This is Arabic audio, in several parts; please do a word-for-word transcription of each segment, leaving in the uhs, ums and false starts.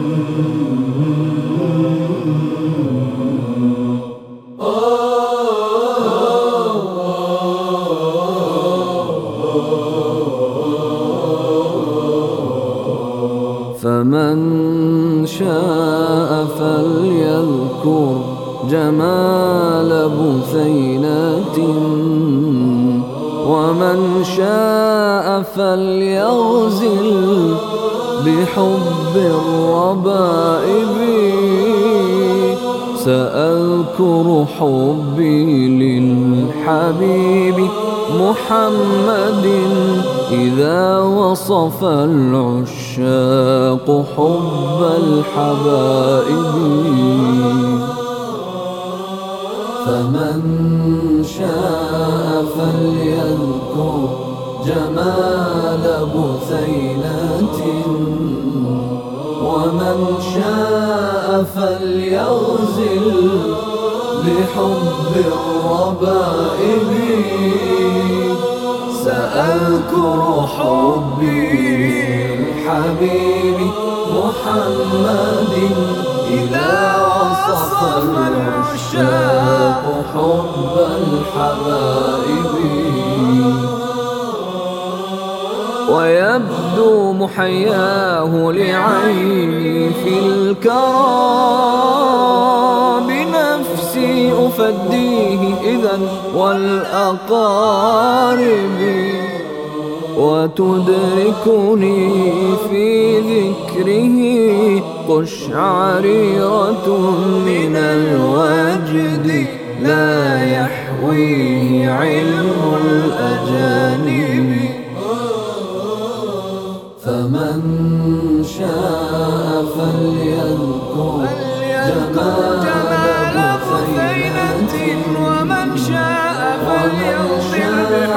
فمن شاء فليذكر جمال بثينة، ومن شاء فليغزل بحب الربائب. سأذكر حبي للحبيب محمد إذا وصف العشاق حب الحبائب. فمن شاء فليذكر جمال بثينة، ومن شاء فليغزل بحب الربائب. سأذكر حبي للحبيب محمد إذا وصف العشاق حب الحبائب. ويبدو محياه لعيني في الكرى، بنفسي أفديه إذن والأقارب. وتدركني في ذكره قشعريرة من الوجد لا يحويه علم الأجانب. فمن شاء فليذكر جمال بثينة، ومن شاء فليغزل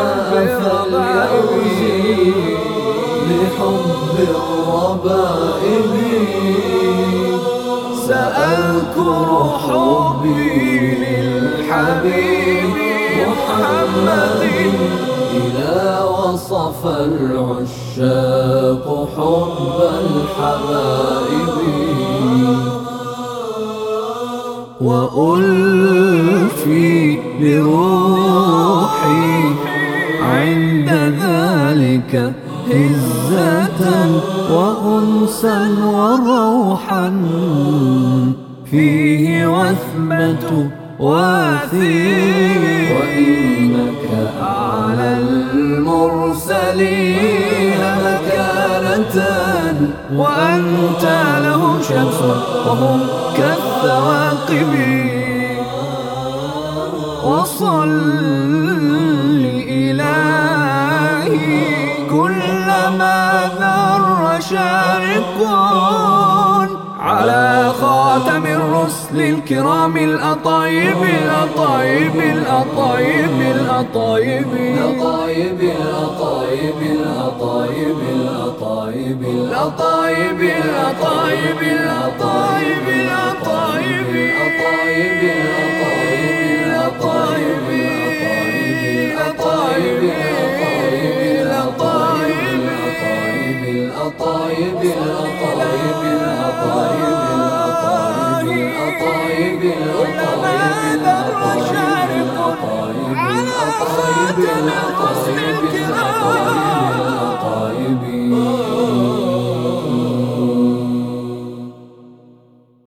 بحب الربائب. سأذكر حبي للحبيب محمد إذا وصف العشاق حب الحبائب. وألفي لروحي عند ذلك هزة وأنسا وروحا، فيه وثبة واثير. وإنك أعلى المرسلين مكانة، وأنت لهم شمس وهم كالثواقب. وصل إلهي كلما ذر شارق على خاتم الرسل الكرام الأطايب الأطايب الأطايب الأطايب الأطايب الأطايب الأطايب الأطايب الأطايب الأطايب الأطايب الأطايب الأطايب الأطايب الأطايب الأطايب الأطايب كلما ذر شارق على خاتم الرسل